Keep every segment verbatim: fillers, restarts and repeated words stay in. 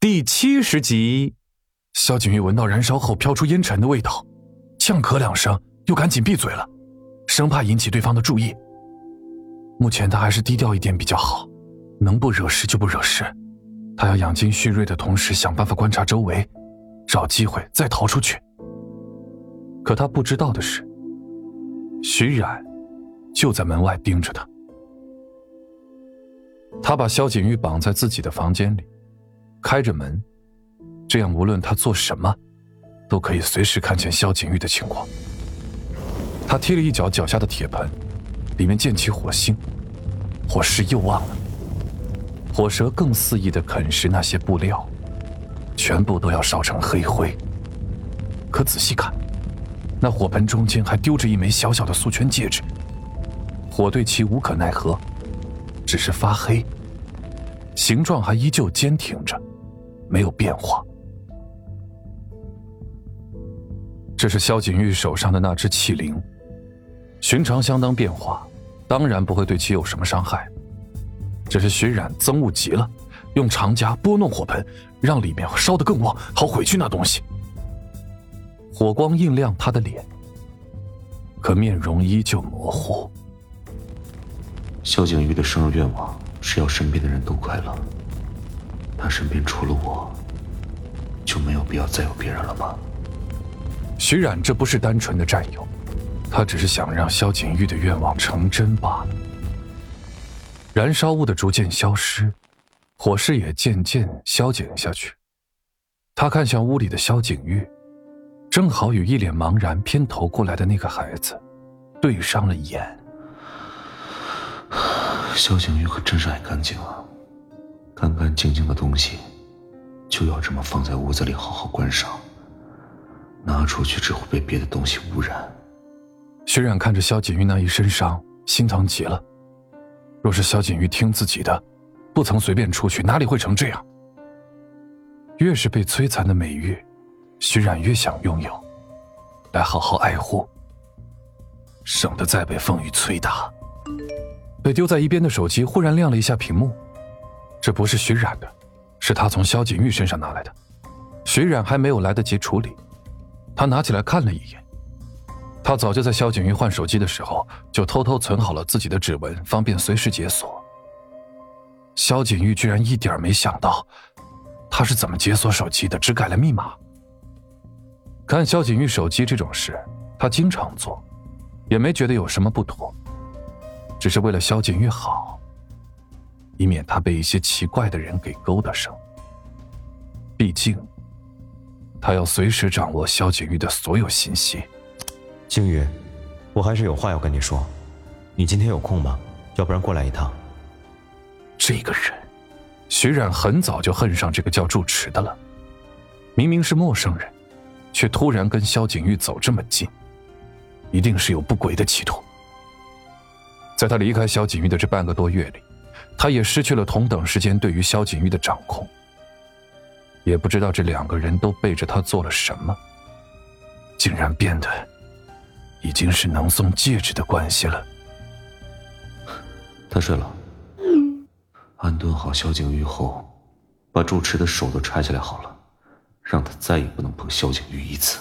第七十集，萧景玉闻到燃烧后飘出烟尘的味道，呛咳两声，又赶紧闭嘴了，生怕引起对方的注意。目前他还是低调一点比较好，能不惹事就不惹事。他要养精蓄锐的同时想办法观察周围，找机会再逃出去。可他不知道的是，徐冉就在门外盯着他。他把萧景玉绑在自己的房间里，开着门，这样无论他做什么，都可以随时看见萧景玉的情况。他踢了一脚脚下的铁盆，里面溅起火星，火势又旺了。火蛇更肆意地啃食那些布料，全部都要烧成黑灰。可仔细看，那火盆中间还丢着一枚小小的素圈戒指，火对其无可奈何，只是发黑，形状还依旧坚挺着，没有变化。这是萧景玉手上的那只器灵，寻常相当变化，当然不会对其有什么伤害。只是徐冉憎恶极了，用长夹拨弄火盆，让里面烧得更旺，好毁去那东西。火光映亮他的脸，可面容依旧模糊。 萧景玉的生日愿望是要身边的人都快乐，他身边除了我，就没有必要再有别人了吗？ 徐冉这不是单纯的占有，他只是想让萧景玉的愿望成真罢了。燃烧物的逐渐消失，火势也渐渐消减下去。他看向屋里的萧景玉，正好与一脸茫然偏头过来的那个孩子对上了眼。 萧景玉可真是爱干净啊，干干净净的东西就要这么放在屋子里好好观赏，拿出去只会被别的东西污染。 徐冉看着萧景玉那一身伤，心疼极了。若是萧景玉听自己的，不曾随便出去，哪里会成这样？越是被摧残的美玉，徐冉越想拥有，来好好爱护，省得再被风雨摧打。被丢在一边的手机忽然亮了一下屏幕，这不是徐冉的，是他从萧景玉身上拿来的。徐冉还没有来得及处理，他拿起来看了一眼。他早就在萧景玉换手机的时候就偷偷存好了自己的指纹，方便随时解锁。萧景玉居然一点没想到他是怎么解锁手机的，只改了密码。看萧景玉手机这种事他经常做，也没觉得有什么不妥，只是为了萧景玉好，以免他被一些奇怪的人给勾搭上。毕竟他要随时掌握萧景玉的所有信息。 景宇，我还是有话要跟你说，你今天有空吗？要不然过来一趟。 这个人，徐冉很早就恨上这个叫住持的了。明明是陌生人，却突然跟萧景玉走这么近，一定是有不轨的企图。在他离开萧景玉的这半个多月里，他也失去了同等时间对于萧景玉的掌控。也不知道这两个人都背着他做了什么，竟然变得已经是能送戒指的关系了。 他睡了。安顿好萧景玉后，把住持的手都拆下来好了，让他再也不能碰萧景玉一次。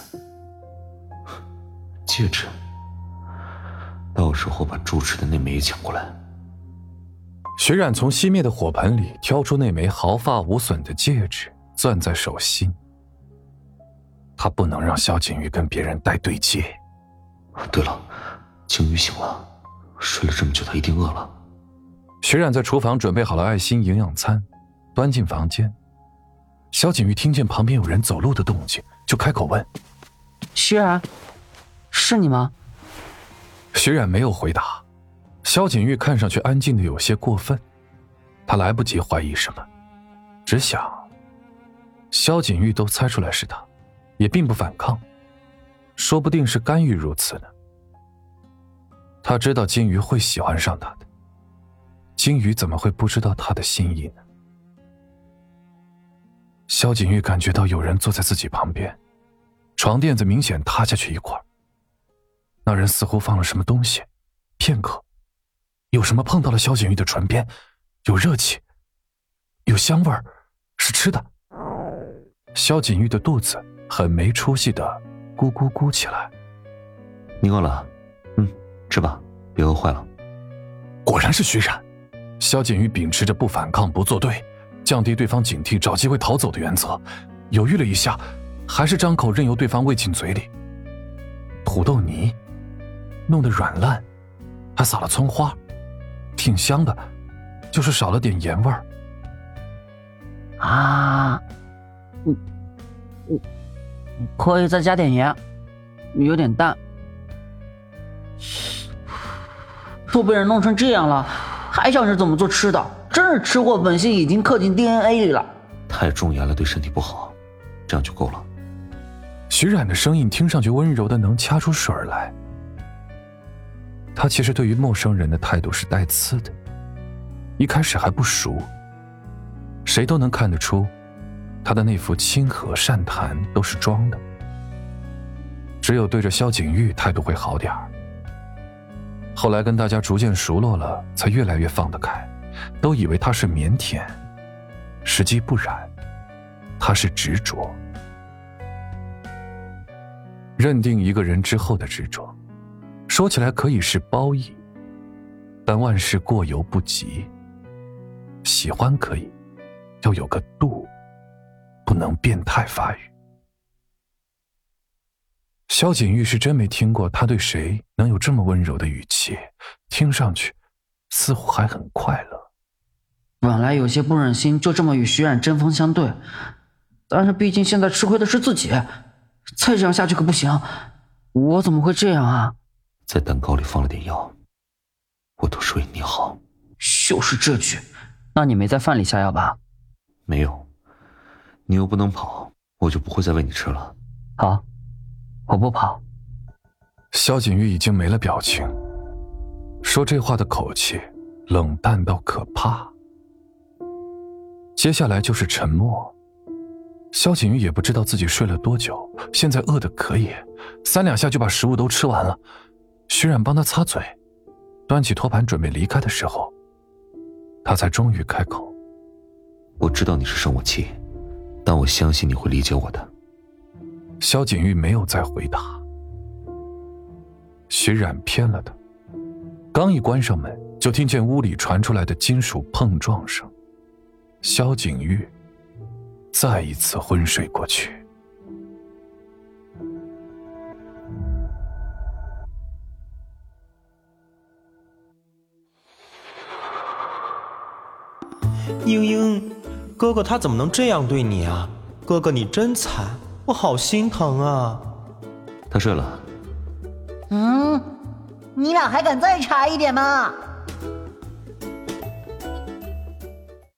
戒指，到时候把住持的那枚也抢过来。 徐冉从熄灭的火盆里挑出那枚毫发无损的戒指，攥在手心。他不能让萧景玉跟别人戴对戒。 对了，景玉醒了，睡了这么久，他一定饿了。 徐冉在厨房准备好了爱心营养餐，端进房间。萧景玉听见旁边有人走路的动静，就开口问： 徐冉，是你吗？ 徐冉没有回答。萧景玉看上去安静的有些过分，他来不及怀疑什么，只想萧景玉都猜出来是他，也并不反抗，说不定是甘于如此呢。他知道金鱼会喜欢上他的，金鱼怎么会不知道他的心意呢？萧景玉感觉到有人坐在自己旁边，床垫子明显塌下去一块，那人似乎放了什么东西，片刻有什么碰到了萧景玉的唇边，有热气，有香味儿，是吃的。 萧锦玉的肚子很没出息的咕咕咕起来。 你饿了？嗯，吃吧，别饿坏了。 果然是徐冉。萧锦玉秉持着不反抗不作对，降低对方警惕，找机会逃走的原则，犹豫了一下，还是张口任由对方喂进嘴里。土豆泥弄得软烂，还撒了葱花，挺香的，就是少了点盐味儿。 啊，嗯嗯，可以再加点盐，有点淡。都被人弄成这样了，还想着怎么做吃的，真是吃货本性已经刻进 D N A 里了。 太重盐了，对身体不好，这样就够了。 徐冉的声音听上去温柔的能掐出水来。他其实对于陌生人的态度是带刺的，一开始还不熟，谁都能看得出他的那副亲和善谈都是装的，只有对着萧景玉态度会好点儿。后来跟大家逐渐熟络了，才越来越放得开，都以为他是腼腆，实际不然，他是执着。认定一个人之后的执着，说起来可以是褒义，但万事过犹不及。喜欢可以，要有个度，不能变态发育。萧锦玉是真没听过他对谁能有这么温柔的语气，听上去似乎还很快乐。 本来有些不忍心就这么与徐冉针锋相对，但是毕竟现在吃亏的是自己，再这样下去可不行。我怎么会这样啊？ 在蛋糕里放了点药，我都是为你好。 就是这句，那你没在饭里下药吧？ 没有，你又不能跑，我就不会再喂你吃了。 好，我不跑。 萧锦玉已经没了表情，说这话的口气冷淡到可怕。接下来就是沉默。萧锦玉也不知道自己睡了多久，现在饿得可以，三两下就把食物都吃完了。徐冉帮他擦嘴，端起托盘准备离开的时候，他才终于开口。 我知道你是生我气，但我相信你会理解我的。 萧锦玉没有再回答。徐冉骗了他，刚一关上门，就听见屋里传出来的金属碰撞声。萧景玉再一次昏睡过去。 英英，哥哥他怎么能这样对你啊？哥哥你真惨，我好心疼啊。 他睡了。 嗯，你俩还敢再差一点吗？